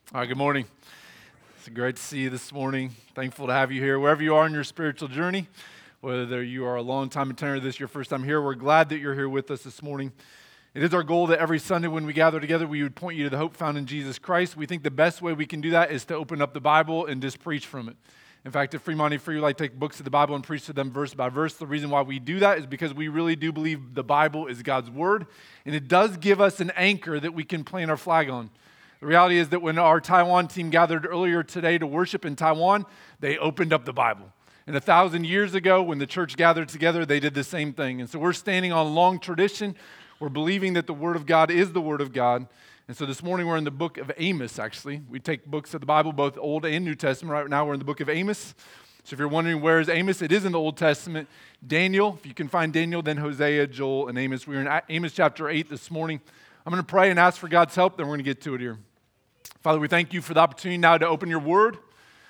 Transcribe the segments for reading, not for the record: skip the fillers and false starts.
All right, good morning. It's great to see you this morning. Thankful to have you here. Wherever you are in your spiritual journey, whether you are a long-time attender, this is your first time here, we're glad that you're here with us this morning. It is our goal that every Sunday when we gather together, we would point you to the hope found in Jesus Christ. We think the best way we can do that is to open up the Bible and just preach from it. In fact, at Fremont Free, we like to take books of the Bible and preach to them verse by verse. The reason why we do that is because we really do believe the Bible is God's Word, and it does give us an anchor that we can plant our flag on. The reality is that when our Taiwan team gathered earlier today to worship in Taiwan, they opened up the Bible. And 1,000 years ago, when the church gathered together, they did the same thing. And so we're standing on long tradition. We're believing that the Word of God is the Word of God. And so this morning we're in the book of Amos, actually. We take books of the Bible, both Old and New Testament. Right now we're in the book of Amos. So if you're wondering where is Amos, it is in the Old Testament. Daniel, if you can find Daniel, then Hosea, Joel, and Amos. We're in Amos chapter 8 this morning. I'm going to pray and ask for God's help, then we're going to get to it here. Father, we thank you for the opportunity now to open your word.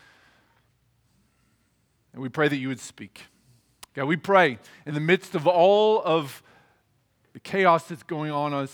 And we pray that you would speak. God, we pray in the midst of all of the chaos that's going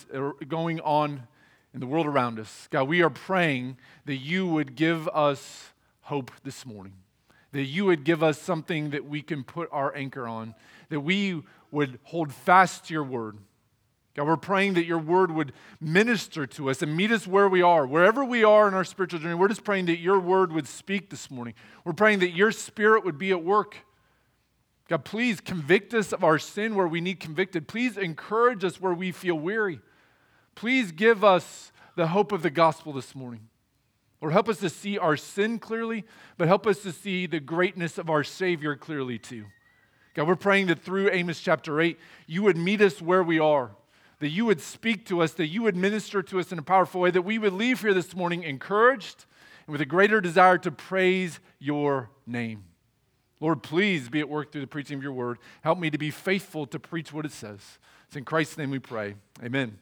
on in the world around us. God, we are praying that you would give us hope this morning. That you would give us something that we can put our anchor on. That we would hold fast to your word. God, we're praying that your word would minister to us and meet us where we are. Wherever we are in our spiritual journey, we're just praying that your word would speak this morning. We're praying that your spirit would be at work. God, please convict us of our sin where we need convicted. Please encourage us where we feel weary. Please give us the hope of the gospel this morning. Lord, help us to see our sin clearly, but help us to see the greatness of our Savior clearly too. God, we're praying that through Amos chapter 8, you would meet us where we are. That you would speak to us, that you would minister to us in a powerful way, that we would leave here this morning encouraged and with a greater desire to praise your name. Lord, please be at work through the preaching of your word. Help me to be faithful to preach what it says. It's in Christ's name we pray. Amen.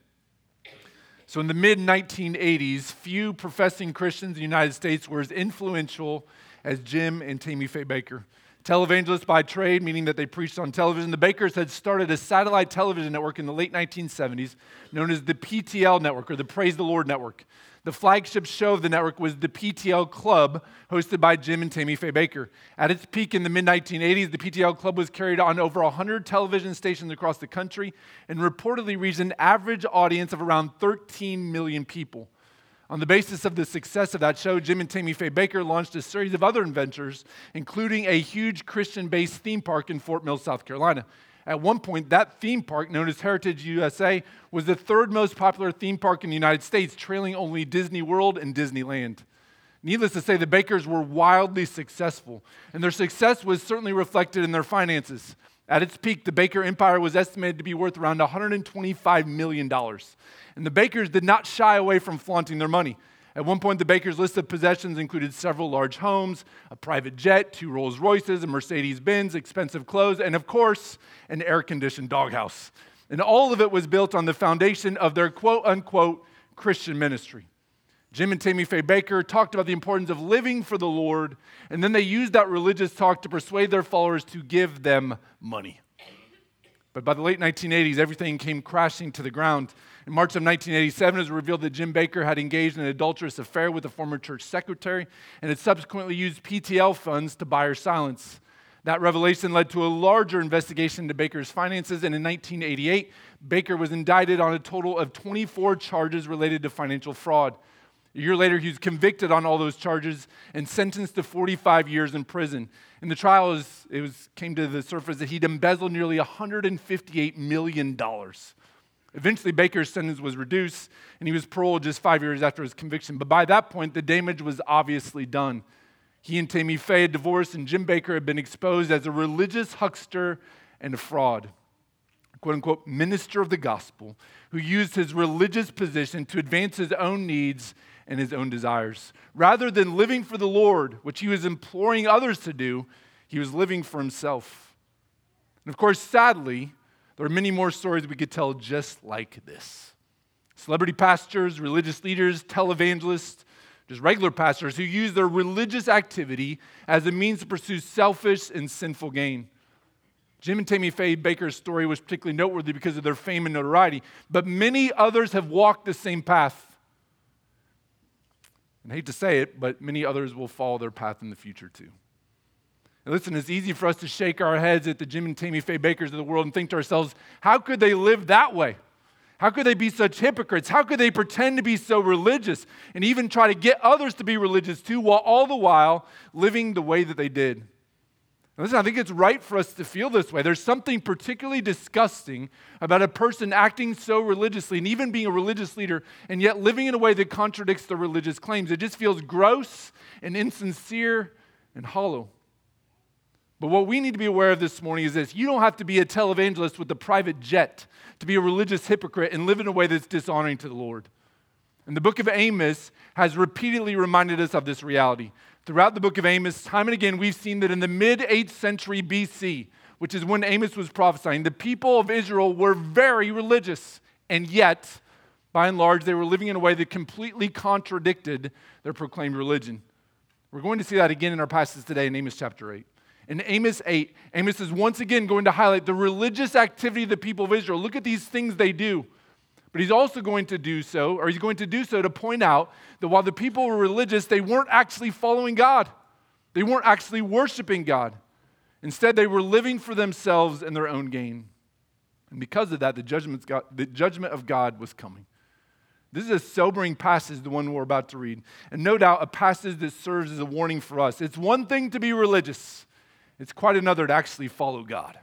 So in the mid-1980s, few professing Christians in the United States were as influential as Jim and Tammy Faye Bakker. Televangelists by trade, meaning that they preached on television. The Bakkers had started a satellite television network in the late 1970s known as the PTL Network, or the Praise the Lord Network. The flagship show of the network was the PTL Club, hosted by Jim and Tammy Faye Bakker. At its peak in the mid-1980s, the PTL Club was carried on over 100 television stations across the country and reportedly reached an average audience of around 13 million people. On the basis of the success of that show, Jim and Tammy Faye Bakker launched a series of other ventures, including a huge Christian-based theme park in Fort Mill, South Carolina. At one point, that theme park, known as Heritage USA, was the third most popular theme park in the United States, trailing only Disney World and Disneyland. Needless to say, the Bakkers were wildly successful, and their success was certainly reflected in their finances. At its peak, the Bakker empire was estimated to be worth around $125 million. And the Bakkers did not shy away from flaunting their money. At one point, the Bakkers' list of possessions included several large homes, a private jet, 2 Rolls Royces, a Mercedes-Benz, expensive clothes, and of course, an air-conditioned doghouse. And all of it was built on the foundation of their quote-unquote Christian ministry. Jim and Tammy Faye Bakker talked about the importance of living for the Lord, and then they used that religious talk to persuade their followers to give them money. But by the late 1980s, everything came crashing to the ground. In March of 1987, it was revealed that Jim Bakker had engaged in an adulterous affair with a former church secretary and had subsequently used PTL funds to buy her silence. That revelation led to a larger investigation into Bakker's finances, and in 1988, Bakker was indicted on a total of 24 charges related to financial fraud. A year later, he was convicted on all those charges and sentenced to 45 years in prison. In the trial, came to the surface that he'd embezzled nearly $158 million. Eventually, Bakker's sentence was reduced, and he was paroled just 5 years after his conviction. But by that point, the damage was obviously done. He and Tammy Faye had divorced, and Jim Bakker had been exposed as a religious huckster and a fraud. Quote-unquote minister of the gospel, who used his religious position to advance his own needs and his own desires. Rather than living for the Lord, which he was imploring others to do, he was living for himself. And of course, sadly, there are many more stories we could tell just like this. Celebrity pastors, religious leaders, televangelists, just regular pastors who use their religious activity as a means to pursue selfish and sinful gain. Jim and Tammy Faye Bakker's story was particularly noteworthy because of their fame and notoriety, but many others have walked the same path. And I hate to say it, but many others will follow their path in the future too. And listen, it's easy for us to shake our heads at the Jim and Tammy Faye Bakers of the world and think to ourselves, how could they live that way? How could they be such hypocrites? How could they pretend to be so religious and even try to get others to be religious too, while all the while living the way that they did? And listen, I think it's right for us to feel this way. There's something particularly disgusting about a person acting so religiously and even being a religious leader and yet living in a way that contradicts their religious claims. It just feels gross and insincere and hollow. But what we need to be aware of this morning is this: you don't have to be a televangelist with a private jet to be a religious hypocrite and live in a way that's dishonoring to the Lord. And the book of Amos has repeatedly reminded us of this reality. Throughout the book of Amos, time and again, we've seen that in the mid-8th century BC, which is when Amos was prophesying, the people of Israel were very religious, and yet, by and large, they were living in a way that completely contradicted their proclaimed religion. We're going to see that again in our passage today in Amos chapter 8. In Amos 8, Amos is once again going to highlight the religious activity of the people of Israel. Look at these things they do. But he's also going to do so, to point out that while the people were religious, they weren't actually following God. They weren't actually worshiping God. Instead, they were living for themselves and their own gain. And because of that, the judgment of God was coming. This is a sobering passage, the one we're about to read. And no doubt a passage that serves as a warning for us. It's one thing to be religious. It's quite another to actually follow God.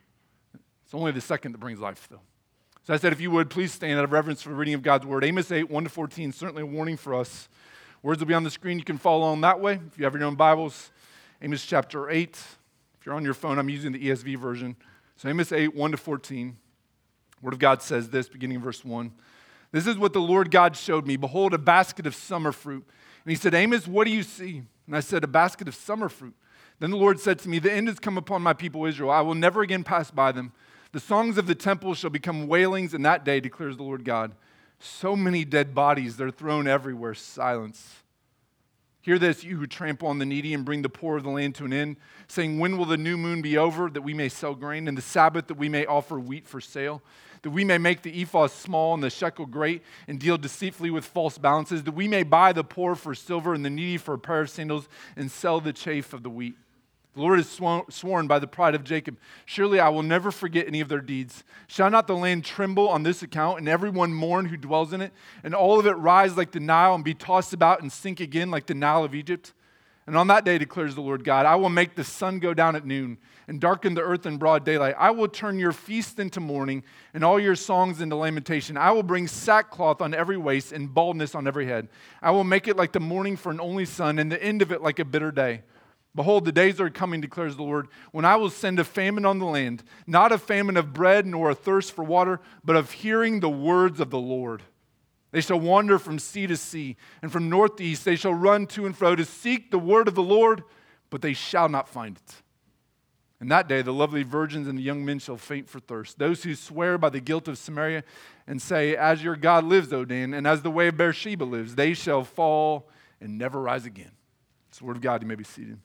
It's only the second that brings life, though. So I said, if you would, please stand out of reverence for the reading of God's word. Amos 8, 1-14, certainly a warning for us. Words will be on the screen. You can follow along that way if you have your own Bibles. Amos chapter 8. If you're on your phone, I'm using the ESV version. So Amos 8, 1-14. Word of God says this, beginning in verse 1. This is what the Lord God showed me. Behold, a basket of summer fruit. And he said, Amos, what do you see? And I said, a basket of summer fruit. Then the Lord said to me, the end has come upon my people Israel. I will never again pass by them. The songs of the temple shall become wailings in that day, declares the Lord God. So many dead bodies, they're thrown everywhere. Silence. Hear this, you who trample on the needy and bring the poor of the land to an end, saying, when will the new moon be over, that we may sell grain, and the Sabbath, that we may offer wheat for sale, that we may make the ephah small and the shekel great, and deal deceitfully with false balances, that we may buy the poor for silver and the needy for a pair of sandals, and sell the chaff of the wheat. The Lord has sworn by the pride of Jacob, surely I will never forget any of their deeds. Shall not the land tremble on this account, and everyone mourn who dwells in it, and all of it rise like the Nile, and be tossed about and sink again like the Nile of Egypt? And on that day, declares the Lord God, I will make the sun go down at noon, and darken the earth in broad daylight. I will turn your feast into mourning, and all your songs into lamentation. I will bring sackcloth on every waist, and baldness on every head. I will make it like the morning for an only son, and the end of it like a bitter day. Behold, the days are coming, declares the Lord, when I will send a famine on the land, not a famine of bread nor a thirst for water, but of hearing the words of the Lord. They shall wander from sea to sea, and from north to east they shall run to and fro to seek the word of the Lord, but they shall not find it. In that day the lovely virgins and the young men shall faint for thirst. Those who swear by the guilt of Samaria and say, as your God lives, O Dan, and as the way of Beersheba lives, they shall fall and never rise again. It's the word of God. You may be seated.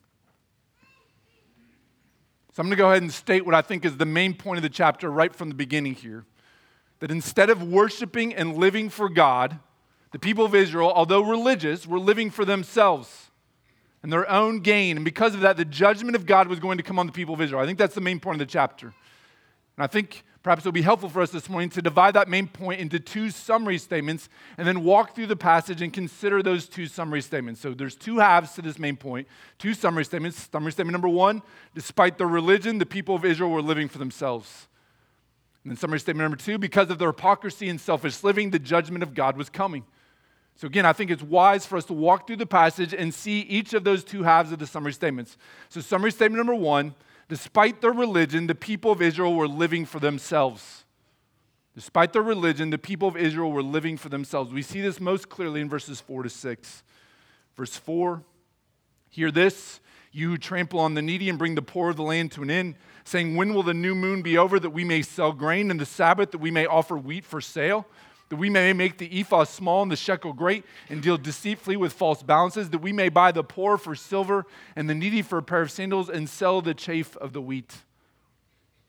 So I'm going to go ahead and state what I think is the main point of the chapter right from the beginning here. That instead of worshiping and living for God, the people of Israel, although religious, were living for themselves and their own gain. And because of that, the judgment of God was going to come on the people of Israel. I think that's the main point of the chapter. And I think perhaps it'll be helpful for us this morning to divide that main point into two summary statements and then walk through the passage and consider those two summary statements. So there's two halves to this main point, two summary statements. Summary statement number one, despite their religion, the people of Israel were living for themselves. And then summary statement number two, because of their hypocrisy and selfish living, the judgment of God was coming. So again, I think it's wise for us to walk through the passage and see each of those two halves of the summary statements. So summary statement number one, despite their religion, the people of Israel were living for themselves. Despite their religion, the people of Israel were living for themselves. We see this most clearly in verses 4-6. Verse 4, hear this, you who trample on the needy and bring the poor of the land to an end, saying, when will the new moon be over that we may sell grain, and the Sabbath that we may offer wheat for sale? That we may make the ephah small and the shekel great, and deal deceitfully with false balances, that we may buy the poor for silver and the needy for a pair of sandals, and sell the chaff of the wheat.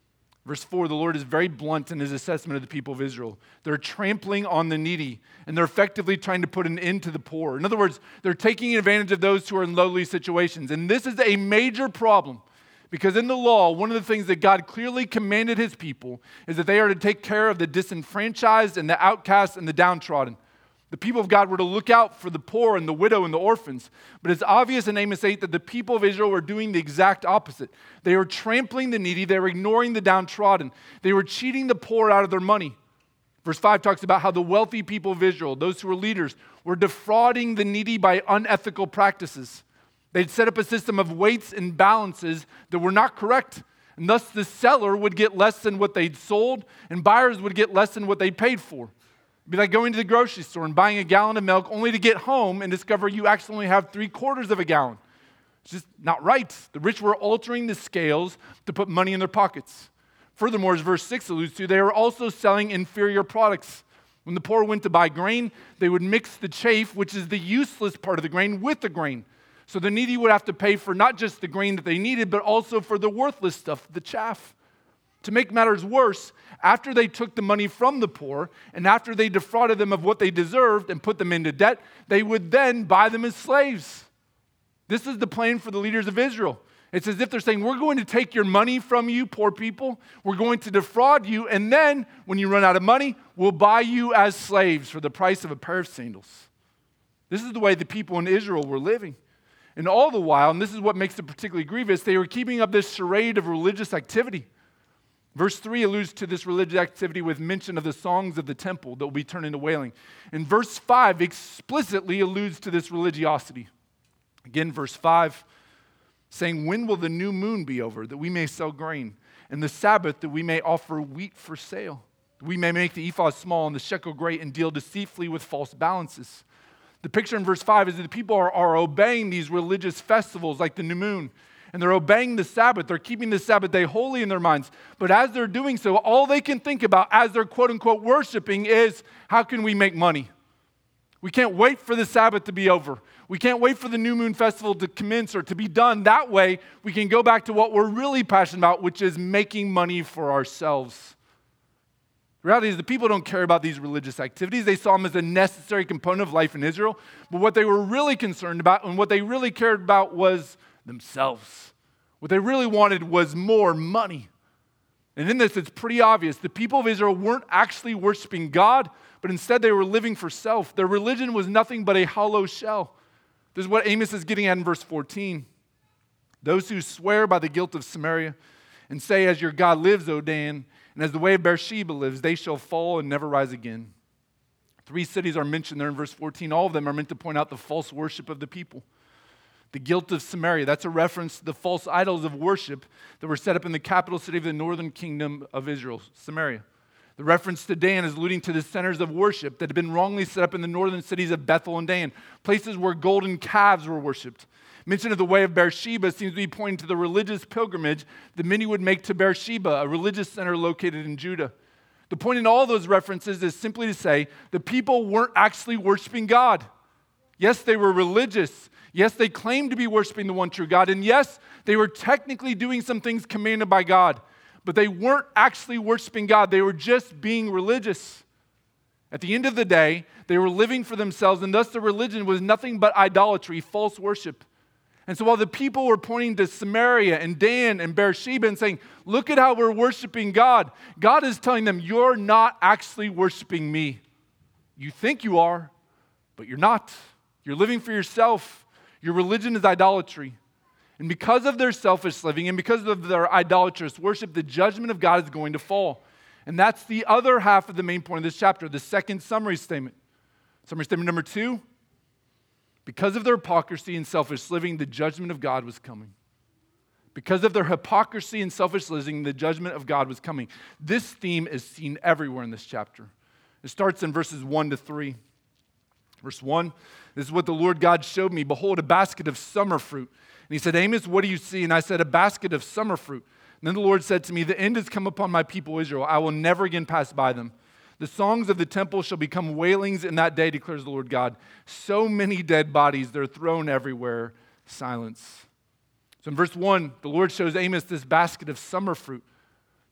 Verse 4, the Lord is very blunt in his assessment of the people of Israel. They're trampling on the needy, and they're effectively trying to put an end to the poor. In other words, they're taking advantage of those who are in lowly situations. And this is a major problem because in the law, one of the things that God clearly commanded his people is that they are to take care of the disenfranchised and the outcast and the downtrodden. The people of God were to look out for the poor and the widow and the orphans. But it's obvious in Amos 8 that the people of Israel were doing the exact opposite. They were trampling the needy. They were ignoring the downtrodden. They were cheating the poor out of their money. Verse 5 talks about how the wealthy people of Israel, those who were leaders, were defrauding the needy by unethical practices. They'd set up a system of weights and balances that were not correct. And thus the seller would get less than what they'd sold, and buyers would get less than what they paid for. It'd be like going to the grocery store and buying a gallon of milk only to get home and discover you actually only have 3/4 of a gallon. It's just not right. The rich were altering the scales to put money in their pockets. Furthermore, as verse 6 alludes to, they were also selling inferior products. When the poor went to buy grain, they would mix the chaff, which is the useless part of the grain, with the grain. So the needy would have to pay for not just the grain that they needed, but also for the worthless stuff, the chaff. To make matters worse, after they took the money from the poor and after they defrauded them of what they deserved and put them into debt, they would then buy them as slaves. This is the plan for the leaders of Israel. It's as if they're saying, we're going to take your money from you, poor people. We're going to defraud you. And then when you run out of money, we'll buy you as slaves for the price of a pair of sandals. This is the way the people in Israel were living. And all the while, and this is what makes it particularly grievous, they were keeping up this charade of religious activity. Verse 3 alludes to this religious activity with mention of the songs of the temple that will be turned into wailing. And verse 5 explicitly alludes to this religiosity. Again, verse 5, saying, when will the new moon be over, that we may sell grain, and the Sabbath, that we may offer wheat for sale? That we may make the ephah small and the shekel great, and deal deceitfully with false balances. The picture in verse 5 is that the people are obeying these religious festivals like the new moon. And they're obeying the Sabbath. They're keeping the Sabbath day holy in their minds. But as they're doing so, all they can think about as they're quote-unquote worshiping is, how can we make money? We can't wait for the Sabbath to be over. We can't wait for the new moon festival to commence or to be done. That way, we can go back to what we're really passionate about, which is making money for ourselves. The reality is the people don't care about these religious activities. They saw them as a necessary component of life in Israel. But what they were really concerned about and what they really cared about was themselves. What they really wanted was more money. And in this, it's pretty obvious. The people of Israel weren't actually worshiping God, but instead they were living for self. Their religion was nothing but a hollow shell. This is what Amos is getting at in verse 14. Those who swear by the guilt of Samaria and say, as your God lives, O Dan, and as the way of Beersheba lives, they shall fall and never rise again. 3 cities are mentioned there in verse 14. All of them are meant to point out the false worship of the people. The guilt of Samaria, that's a reference to the false idols of worship that were set up in the capital city of the northern kingdom of Israel, Samaria. The reference to Dan is alluding to the centers of worship that had been wrongly set up in the northern cities of Bethel and Dan, places where golden calves were worshipped. Mention of the way of Beersheba seems to be pointing to the religious pilgrimage that many would make to Beersheba, a religious center located in Judah. The point in all those references is simply to say the people weren't actually worshiping God. Yes, they were religious. Yes, they claimed to be worshiping the one true God. And yes, they were technically doing some things commanded by God. But they weren't actually worshiping God. They were just being religious. At the end of the day, they were living for themselves, and thus their religion was nothing but idolatry, false worship. And so while the people were pointing to Samaria and Dan and Beersheba and saying, look at how we're worshiping God, God is telling them, you're not actually worshiping me. You think you are, but you're not. You're living for yourself. Your religion is idolatry. And because of their selfish living and because of their idolatrous worship, the judgment of God is going to fall. And that's the other half of the main point of this chapter, the second summary statement. Summary statement number 2, because of their hypocrisy and selfish living, the judgment of God was coming. Because of their hypocrisy and selfish living, the judgment of God was coming. This theme is seen everywhere in this chapter. It starts in verses 1 to 3. Verse 1, this is what the Lord God showed me. Behold, a basket of summer fruit. And he said, Amos, what do you see? And I said, a basket of summer fruit. And then the Lord said to me, the end has come upon my people Israel. I will never again pass by them. The songs of the temple shall become wailings in that day, declares the Lord God. So many dead bodies, they're thrown everywhere. Silence. So in verse 1, the Lord shows Amos this basket of summer fruit.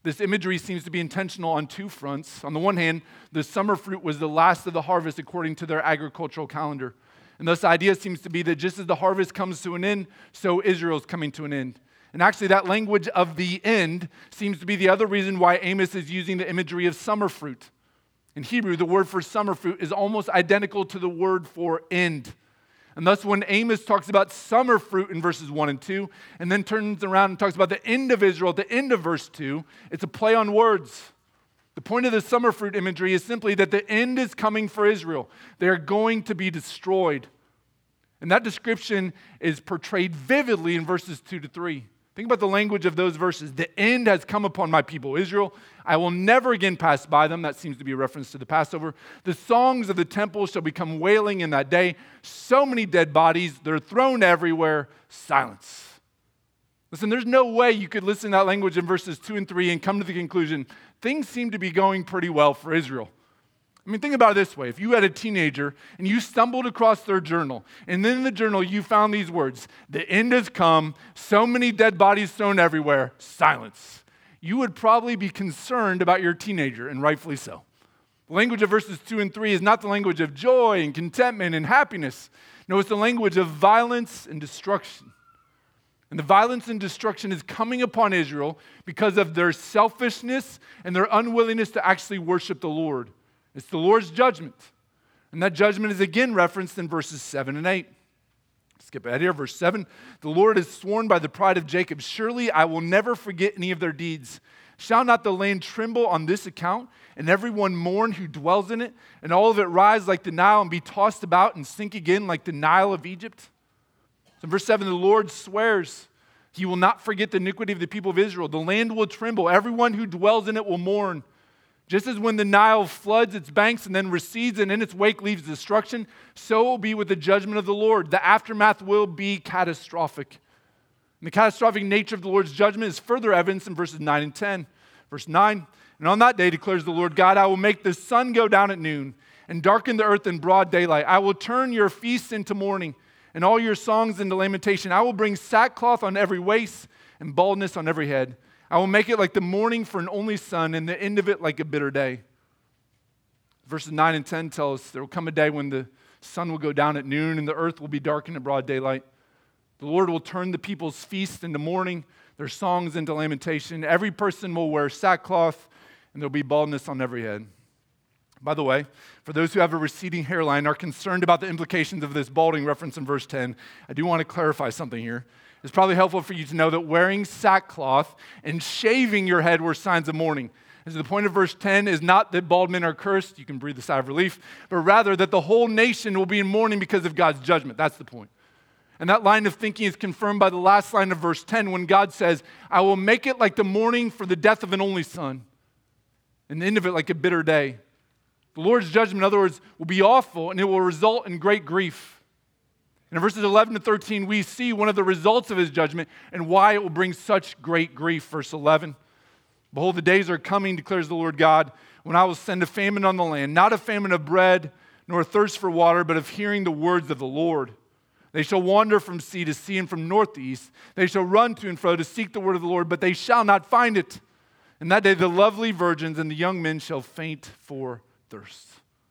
This imagery seems to be intentional on two fronts. On the one hand, the summer fruit was the last of the harvest according to their agricultural calendar. And thus the idea seems to be that just as the harvest comes to an end, so Israel is coming to an end. And actually that language of the end seems to be the other reason why Amos is using the imagery of summer fruit. In Hebrew, the word for summer fruit is almost identical to the word for end. And thus when Amos talks about summer fruit in verses 1 and 2, and then turns around and talks about the end of Israel at the end of verse 2, it's a play on words. The point of the summer fruit imagery is simply that the end is coming for Israel. They are going to be destroyed. And that description is portrayed vividly in verses 2 to 3. Think about the language of those verses. The end has come upon my people, Israel. I will never again pass by them. That seems to be a reference to the Passover. The songs of the temple shall become wailing in that day. So many dead bodies, they're thrown everywhere. Silence. Listen, there's no way you could listen to that language in verses 2 and 3 and come to the conclusion, things seem to be going pretty well for Israel. I mean, think about it this way. If you had a teenager and you stumbled across their journal, and then in the journal you found these words, the end has come, so many dead bodies thrown everywhere, silence. You would probably be concerned about your teenager, and rightfully so. The language of verses 2 and 3 is not the language of joy and contentment and happiness. No, it's the language of violence and destruction. And the violence and destruction is coming upon Israel because of their selfishness and their unwillingness to actually worship the Lord. It's the Lord's judgment. And that judgment is again referenced in verses 7 and 8. Skip ahead here, verse 7. The Lord has sworn by the pride of Jacob, surely I will never forget any of their deeds. Shall not the land tremble on this account, and everyone mourn who dwells in it, and all of it rise like the Nile and be tossed about and sink again like the Nile of Egypt? So in verse 7, the Lord swears he will not forget the iniquity of the people of Israel. The land will tremble. Everyone who dwells in it will mourn. Just as when the Nile floods its banks and then recedes and in its wake leaves destruction, so it will be with the judgment of the Lord. The aftermath will be catastrophic. And the catastrophic nature of the Lord's judgment is further evidenced in verses 9 and 10. Verse 9, and on that day declares the Lord God, I will make the sun go down at noon and darken the earth in broad daylight. I will turn your feasts into mourning and all your songs into lamentation. I will bring sackcloth on every waist and baldness on every head. I will make it like the morning for an only son, and the end of it like a bitter day. Verses 9 and 10 tell us there will come a day when the sun will go down at noon and the earth will be darkened in broad daylight. The Lord will turn the people's feast into mourning, their songs into lamentation. Every person will wear sackcloth, and there will be baldness on every head. By the way, for those who have a receding hairline are concerned about the implications of this balding reference in verse 10, I do want to clarify something here. It's probably helpful for you to know that wearing sackcloth and shaving your head were signs of mourning. And so the point of verse 10 is not that bald men are cursed, you can breathe a sigh of relief, but rather that the whole nation will be in mourning because of God's judgment. That's the point. And that line of thinking is confirmed by the last line of verse 10 when God says, I will make it like the mourning for the death of an only son, and the end of it like a bitter day. The Lord's judgment, in other words, will be awful, and it will result in great grief. And in verses 11 to 13, we see one of the results of his judgment and why it will bring such great grief. Verse 11, behold, the days are coming, declares the Lord God, when I will send a famine on the land, not a famine of bread, nor a thirst for water, but of hearing the words of the Lord. They shall wander from sea to sea and from north to east. They shall run to and fro to seek the word of the Lord, but they shall not find it. In that day the lovely virgins and the young men shall faint for thirst.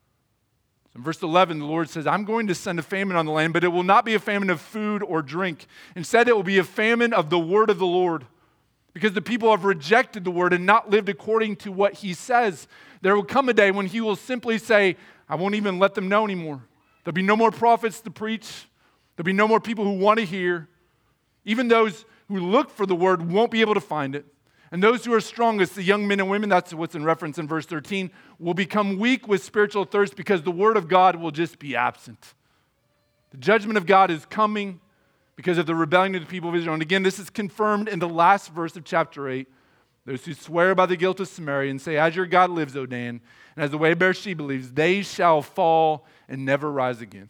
In verse 11, the Lord says, I'm going to send a famine on the land, but it will not be a famine of food or drink. Instead, it will be a famine of the word of the Lord. Because the people have rejected the word and not lived according to what he says. There will come a day when he will simply say, I won't even let them know anymore. There'll be no more prophets to preach. There'll be no more people who want to hear. Even those who look for the word won't be able to find it. And those who are strongest, the young men and women, that's what's in reference in verse 13, will become weak with spiritual thirst because the word of God will just be absent. The judgment of God is coming because of the rebellion of the people of Israel. And again, this is confirmed in the last verse of chapter 8. Those who swear by the guilt of Samaria and say, as your God lives, O Dan, and as the way of Beersheba believes, they shall fall and never rise again.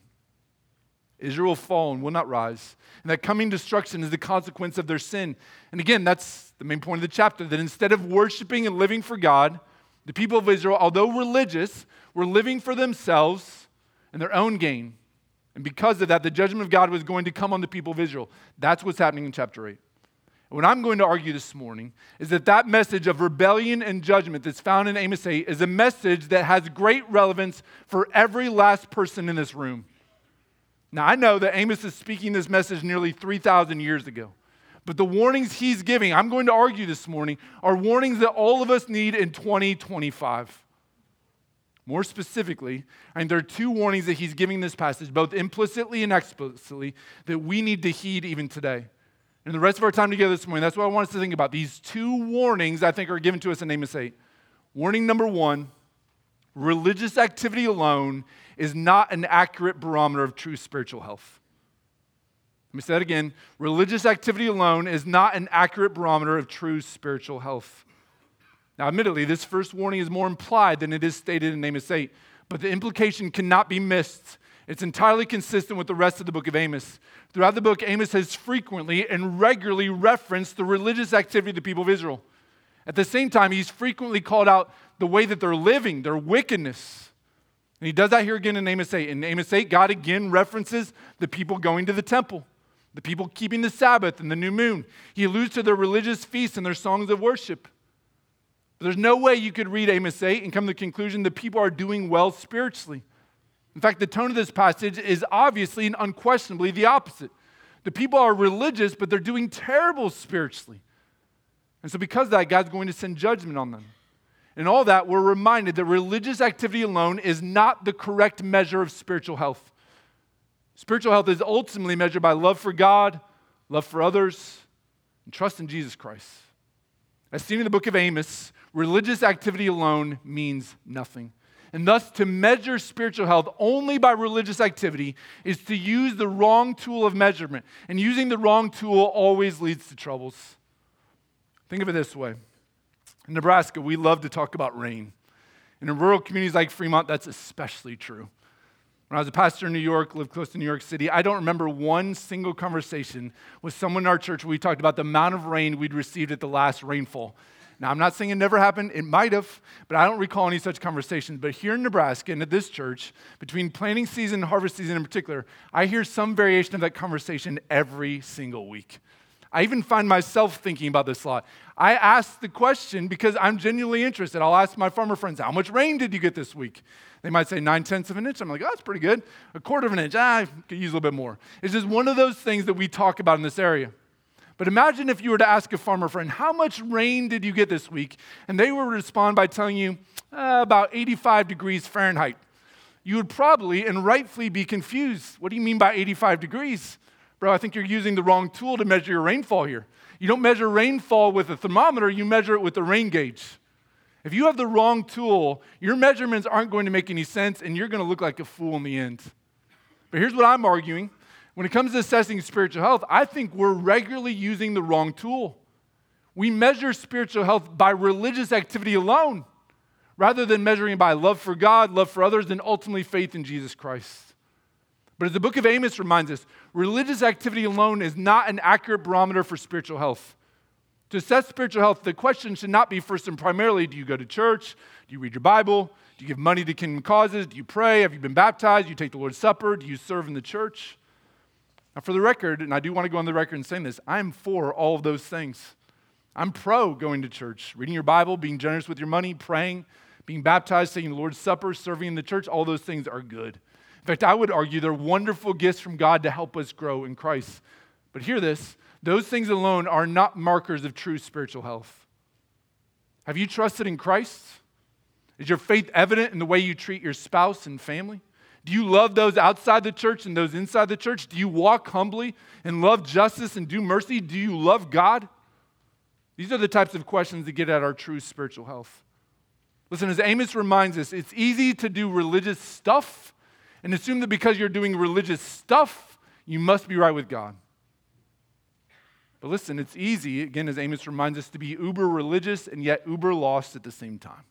Israel will fall and will not rise. And that coming destruction is the consequence of their sin. And again, that's the main point of the chapter, that instead of worshiping and living for God, the people of Israel, although religious, were living for themselves and their own gain. And because of that, the judgment of God was going to come on the people of Israel. That's what's happening in chapter 8. What I'm going to argue this morning is that message of rebellion and judgment that's found in Amos 8 is a message that has great relevance for every last person in this room. Now, I know that Amos is speaking this message nearly 3,000 years ago, but the warnings he's giving, I'm going to argue this morning, are warnings that all of us need in 2025. More specifically, there are two warnings that he's giving this passage, both implicitly and explicitly, that we need to heed even today. And the rest of our time together this morning, that's what I want us to think about. These two warnings I think are given to us in Amos 8. Warning number one, religious activity alone is not an accurate barometer of true spiritual health. Let me say that again. Religious activity alone is not an accurate barometer of true spiritual health. Now, admittedly, this first warning is more implied than it is stated in Amos 8, but the implication cannot be missed. It's entirely consistent with the rest of the book of Amos. Throughout the book, Amos has frequently and regularly referenced the religious activity of the people of Israel. At the same time, he's frequently called out the way that they're living, their wickedness. And he does that here again in Amos 8. In Amos 8, God again references the people going to the temple, the people keeping the Sabbath and the new moon. He alludes to their religious feasts and their songs of worship. But there's no way you could read Amos 8 and come to the conclusion that people are doing well spiritually. In fact, the tone of this passage is obviously and unquestionably the opposite. The people are religious, but they're doing terrible spiritually. And so because of that, God's going to send judgment on them. In all that, we're reminded that religious activity alone is not the correct measure of spiritual health. Spiritual health is ultimately measured by love for God, love for others, and trust in Jesus Christ. As seen in the book of Amos, religious activity alone means nothing. And thus, to measure spiritual health only by religious activity is to use the wrong tool of measurement. And using the wrong tool always leads to troubles. Think of it this way. In Nebraska, we love to talk about rain. And in rural communities like Fremont, that's especially true. When I was a pastor in New York, lived close to New York City, I don't remember one single conversation with someone in our church where we talked about the amount of rain we'd received at the last rainfall. Now, I'm not saying it never happened. It might have, but I don't recall any such conversations. But here in Nebraska and at this church, between planting season and harvest season in particular, I hear some variation of that conversation every single week. I even find myself thinking about this a lot. I ask the question because I'm genuinely interested. I'll ask my farmer friends, how much rain did you get this week? They might say 9/10 of an inch. I'm like, oh, that's pretty good. 1/4 of an inch, I could use a little bit more. It's just one of those things that we talk about in this area. But imagine if you were to ask a farmer friend, how much rain did you get this week? And they would respond by telling you about 85 degrees Fahrenheit. You would probably and rightfully be confused. What do you mean by 85 degrees? Bro, I think you're using the wrong tool to measure your rainfall here. You don't measure rainfall with a thermometer, you measure it with the rain gauge. If you have the wrong tool, your measurements aren't going to make any sense and you're going to look like a fool in the end. But here's what I'm arguing. When it comes to assessing spiritual health, I think we're regularly using the wrong tool. We measure spiritual health by religious activity alone, rather than measuring by love for God, love for others, and ultimately faith in Jesus Christ. But as the book of Amos reminds us, religious activity alone is not an accurate barometer for spiritual health. To assess spiritual health, the question should not be first and primarily, do you go to church? Do you read your Bible? Do you give money to kingdom causes? Do you pray? Have you been baptized? Do you take the Lord's Supper? Do you serve in the church? Now, for the record, and I do want to go on the record and saying this, I'm for all of those things. I'm pro going to church, reading your Bible, being generous with your money, praying, being baptized, taking the Lord's Supper, serving in the church. All those things are good. In fact, I would argue they're wonderful gifts from God to help us grow in Christ. But hear this, those things alone are not markers of true spiritual health. Have you trusted in Christ? Is your faith evident in the way you treat your spouse and family? Do you love those outside the church and those inside the church? Do you walk humbly and love justice and do mercy? Do you love God? These are the types of questions that get at our true spiritual health. Listen, as Amos reminds us, it's easy to do religious stuff and assume that because you're doing religious stuff, you must be right with God. But listen, it's easy, again, as Amos reminds us, to be uber religious and yet uber lost at the same time.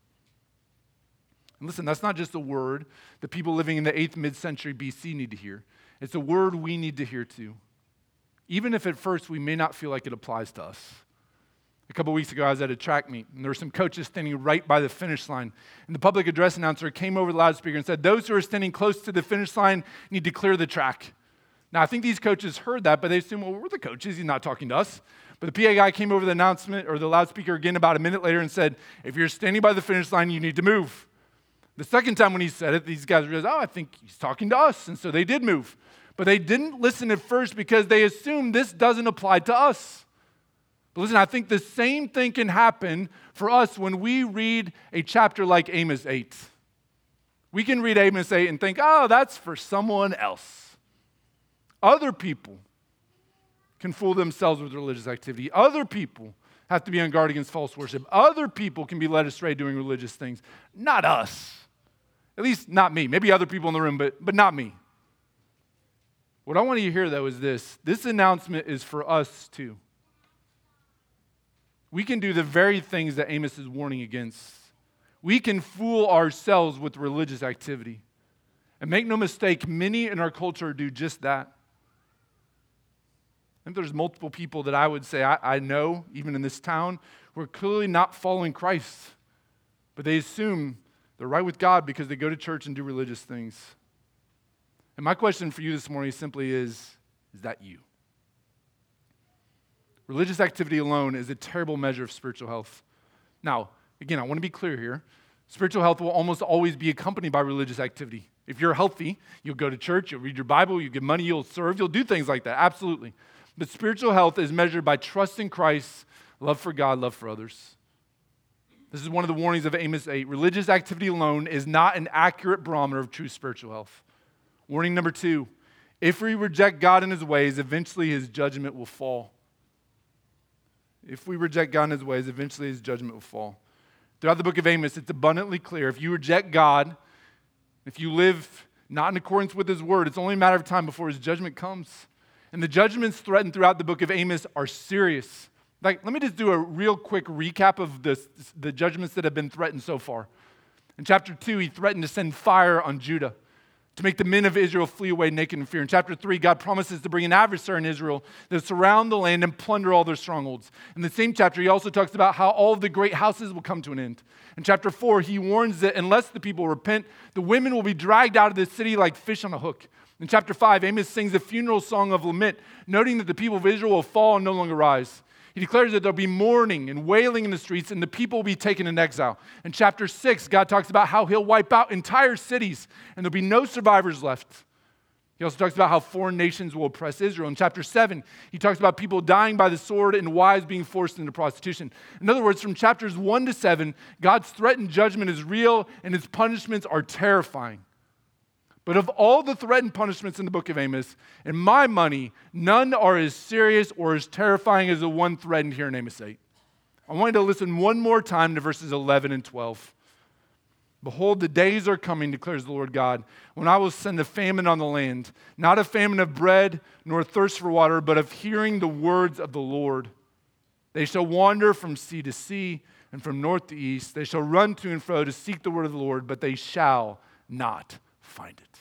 And listen, that's not just a word that people living in the 8th mid-century BC need to hear. It's a word we need to hear too. Even if at first we may not feel like it applies to us. A couple weeks ago, I was at a track meet, and there were some coaches standing right by the finish line. And the public address announcer came over the loudspeaker and said, those who are standing close to the finish line need to clear the track. Now, I think these coaches heard that, but they assumed, well, we're the coaches. He's not talking to us. But the PA guy came over the announcement or the loudspeaker again about a minute later and said, if you're standing by the finish line, you need to move. The second time when he said it, these guys realized, I think he's talking to us. And so they did move. But they didn't listen at first because they assumed this doesn't apply to us. But listen, I think the same thing can happen for us when we read a chapter like Amos 8. We can read Amos 8 and think, oh, that's for someone else. Other people can fool themselves with religious activity. Other people have to be on guard against false worship. Other people can be led astray doing religious things. Not us. At least not me. Maybe other people in the room, but not me. What I want you to hear, though, is this. This announcement is for us, too. We can do the very things that Amos is warning against. We can fool ourselves with religious activity. And make no mistake, many in our culture do just that. I think there's multiple people that I would say I know, even in this town, who are clearly not following Christ. But they assume they're right with God because they go to church and do religious things. And my question for you this morning simply is that you? Religious activity alone is a terrible measure of spiritual health. Now, again, I want to be clear here. Spiritual health will almost always be accompanied by religious activity. If you're healthy, you'll go to church, you'll read your Bible, you'll give money, you'll serve, you'll do things like that, absolutely. But spiritual health is measured by trust in Christ, love for God, love for others. This is one of the warnings of Amos 8. Religious activity alone is not an accurate barometer of true spiritual health. Warning number 2, if we reject God and his ways, eventually his judgment will fall. If we reject God and his ways, eventually his judgment will fall. Throughout the book of Amos, it's abundantly clear. If you reject God, if you live not in accordance with his word, it's only a matter of time before his judgment comes. And the judgments threatened throughout the book of Amos are serious. Let me just do a real quick recap of the judgments that have been threatened so far. In chapter 2, he threatened to send fire on Judah, to make the men of Israel flee away naked in fear. In chapter 3, God promises to bring an adversary in Israel that will surround the land and plunder all their strongholds. In the same chapter, he also talks about how all of the great houses will come to an end. In chapter 4, he warns that unless the people repent, the women will be dragged out of the city like fish on a hook. In chapter 5, Amos sings a funeral song of lament, noting that the people of Israel will fall and no longer rise. He declares that there'll be mourning and wailing in the streets and the people will be taken in exile. In chapter 6, God talks about how he'll wipe out entire cities and there'll be no survivors left. He also talks about how foreign nations will oppress Israel. In chapter 7, he talks about people dying by the sword and wives being forced into prostitution. In other words, from chapters 1 to 7, God's threatened judgment is real and his punishments are terrifying. But of all the threatened punishments in the book of Amos, in my money, none are as serious or as terrifying as the one threatened here in Amos 8. I want you to listen one more time to verses 11 and 12. Behold, the days are coming, declares the Lord God, when I will send a famine on the land, not a famine of bread nor thirst for water, but of hearing the words of the Lord. They shall wander from sea to sea and from north to east. They shall run to and fro to seek the word of the Lord, but they shall not find it.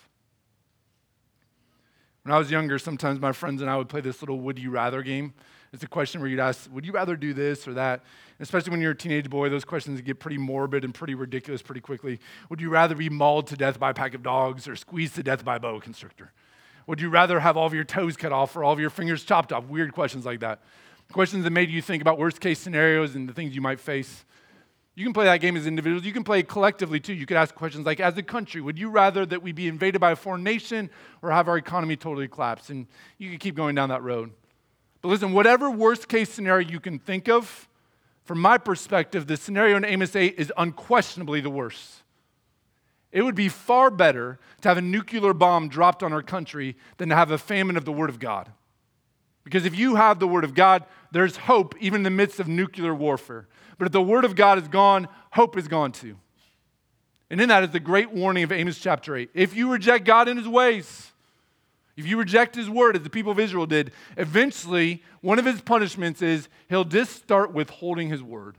When I was younger, sometimes my friends and I would play this little would you rather game. It's a question where you'd ask, would you rather do this or that? And especially when you're a teenage boy, those questions get pretty morbid and pretty ridiculous pretty quickly. Would you rather be mauled to death by a pack of dogs or squeezed to death by a boa constrictor? Would you rather have all of your toes cut off or all of your fingers chopped off? Weird questions like that. Questions that made you think about worst case scenarios and the things you might face. You can play that game as individuals. You can play it collectively, too. You could ask questions like, as a country, would you rather that we be invaded by a foreign nation or have our economy totally collapse? And you could keep going down that road. But listen, whatever worst-case scenario you can think of, from my perspective, the scenario in Amos 8 is unquestionably the worst. It would be far better to have a nuclear bomb dropped on our country than to have a famine of the Word of God. Because if you have the Word of God, there's hope even in the midst of nuclear warfare. But if the Word of God is gone, hope is gone too. And in that is the great warning of Amos chapter 8. If you reject God and his ways, if you reject his word as the people of Israel did, eventually one of his punishments is he'll just start withholding his word.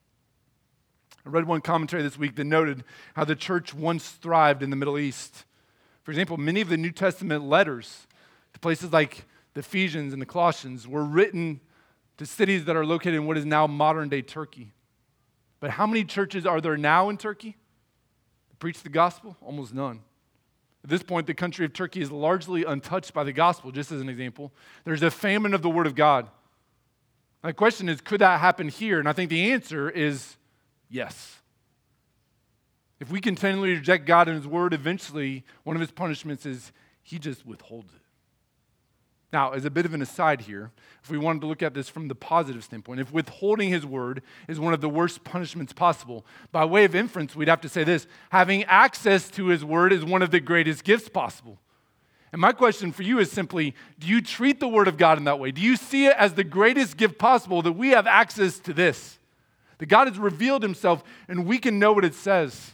I read one commentary this week that noted how the church once thrived in the Middle East. For example, many of the New Testament letters to places like the Ephesians and the Colossians were written to cities that are located in what is now modern-day Turkey. But how many churches are there now in Turkey that preach the gospel? Almost none. At this point, the country of Turkey is largely untouched by the gospel, just as an example. There's a famine of the word of God. My question is, could that happen here? And I think the answer is yes. If we continually reject God and his word, eventually one of his punishments is he just withholds it. Now, as a bit of an aside here, if we wanted to look at this from the positive standpoint, if withholding his word is one of the worst punishments possible, by way of inference, we'd have to say this: having access to his word is one of the greatest gifts possible. And my question for you is simply, do you treat the word of God in that way? Do you see it as the greatest gift possible that we have access to this? That God has revealed himself and we can know what it says.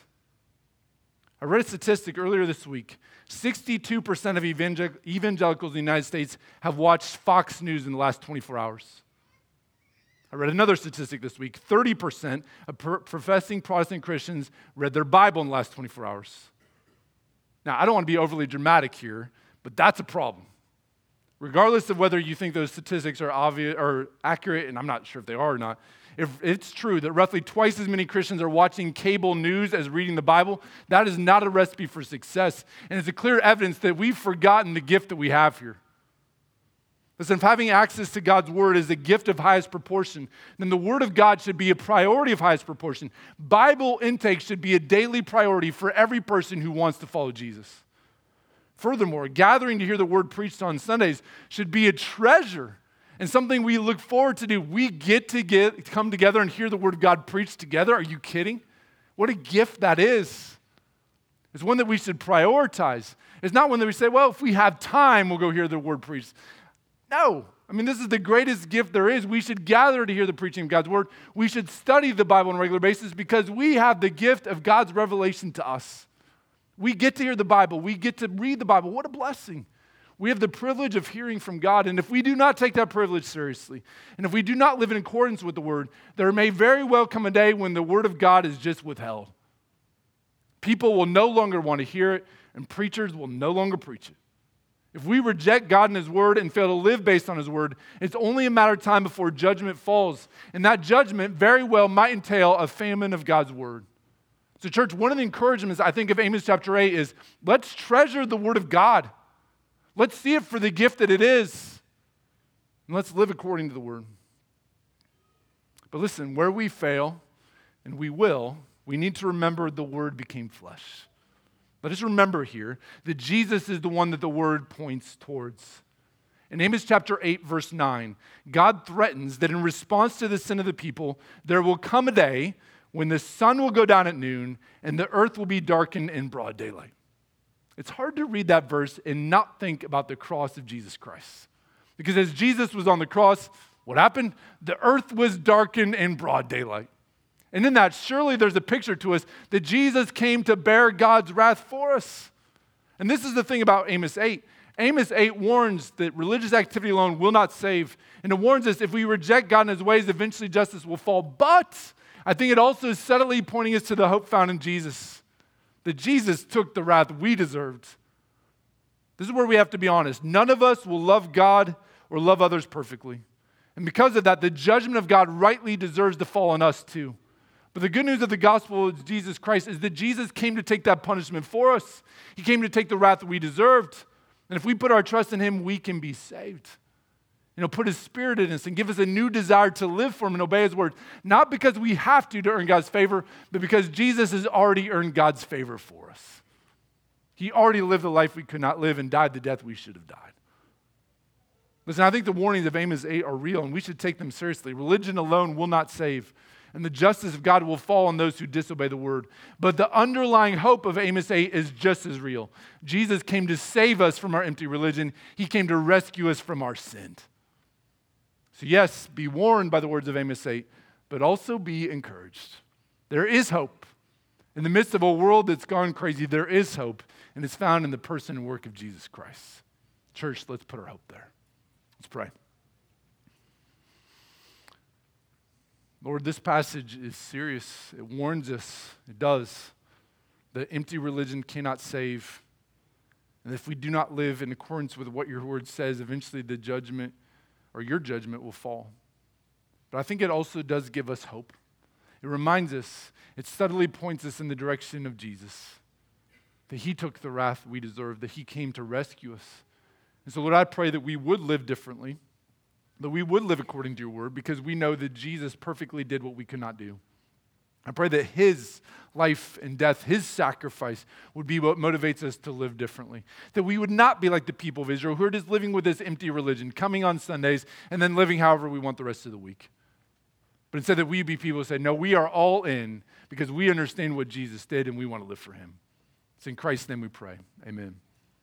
I read a statistic earlier this week. 62% of evangelicals in the United States have watched Fox News in the last 24 hours. I read another statistic this week. 30% of professing Protestant Christians read their Bible in the last 24 hours. Now, I don't want to be overly dramatic here, but that's a problem. Regardless of whether you think those statistics are obvious or accurate, and I'm not sure if they are or not, if it's true that roughly twice as many Christians are watching cable news as reading the Bible, that is not a recipe for success. And it's a clear evidence that we've forgotten the gift that we have here. Listen, if having access to God's word is a gift of highest proportion, then the word of God should be a priority of highest proportion. Bible intake should be a daily priority for every person who wants to follow Jesus. Furthermore, gathering to hear the word preached on Sundays should be a treasure and something we look forward to do. We get to come together and hear the word of God preached together. Are you kidding? What a gift that is. It's one that we should prioritize. It's not one that we say, well, if we have time, we'll go hear the word preached. No. I mean, this is the greatest gift there is. We should gather to hear the preaching of God's word. We should study the Bible on a regular basis because we have the gift of God's revelation to us. We get to hear the Bible. We get to read the Bible. What a blessing. We have the privilege of hearing from God, and if we do not take that privilege seriously, and if we do not live in accordance with the word, there may very well come a day when the word of God is just withheld. People will no longer want to hear it, and preachers will no longer preach it. If we reject God and his word and fail to live based on his word, it's only a matter of time before judgment falls, and that judgment very well might entail a famine of God's word. So church, one of the encouragements I think of Amos chapter 8 is let's treasure the word of God. Let's see it for the gift that it is. And let's live according to the word. But listen, where we fail, and we will, we need to remember the word became flesh. Let us remember here that Jesus is the one that the word points towards. In Amos chapter 8, verse 9, God threatens that in response to the sin of the people, there will come a day when the sun will go down at noon and the earth will be darkened in broad daylight. It's hard to read that verse and not think about the cross of Jesus Christ. Because as Jesus was on the cross, what happened? The earth was darkened in broad daylight. And in that, surely there's a picture to us that Jesus came to bear God's wrath for us. And this is the thing about Amos 8. Amos 8 warns that religious activity alone will not save. And it warns us if we reject God and his ways, eventually justice will fall. But I think it also is subtly pointing us to the hope found in Jesus. That Jesus took the wrath we deserved. This is where we have to be honest. None of us will love God or love others perfectly. And because of that, the judgment of God rightly deserves to fall on us too. But the good news of the gospel of Jesus Christ is that Jesus came to take that punishment for us. He came to take the wrath that we deserved. And if we put our trust in him, we can be saved. Put his spirit in us and give us a new desire to live for him and obey his word. Not because we have to earn God's favor, but because Jesus has already earned God's favor for us. He already lived the life we could not live and died the death we should have died. Listen, I think the warnings of Amos 8 are real and we should take them seriously. Religion alone will not save, and the justice of God will fall on those who disobey the word. But the underlying hope of Amos 8 is just as real. Jesus came to save us from our empty religion. He came to rescue us from our sin. So yes, be warned by the words of Amos 8, but also be encouraged. There is hope. In the midst of a world that's gone crazy, there is hope, and it's found in the person and work of Jesus Christ. Church, let's put our hope there. Let's pray. Lord, this passage is serious. It warns us, it does, that empty religion cannot save. And if we do not live in accordance with what your word says, eventually the judgment or your judgment will fall. But I think it also does give us hope. It reminds us, it subtly points us in the direction of Jesus. that he took the wrath we deserve, that he came to rescue us. And so, Lord, I pray that we would live differently, that we would live according to your word, because we know that Jesus perfectly did what we could not do. I pray that his life and death, his sacrifice, would be what motivates us to live differently. That we would not be like the people of Israel who are just living with this empty religion, coming on Sundays and then living however we want the rest of the week. But instead that we be people who say, no, we are all in because we understand what Jesus did and we want to live for him. It's in Christ's name we pray. Amen.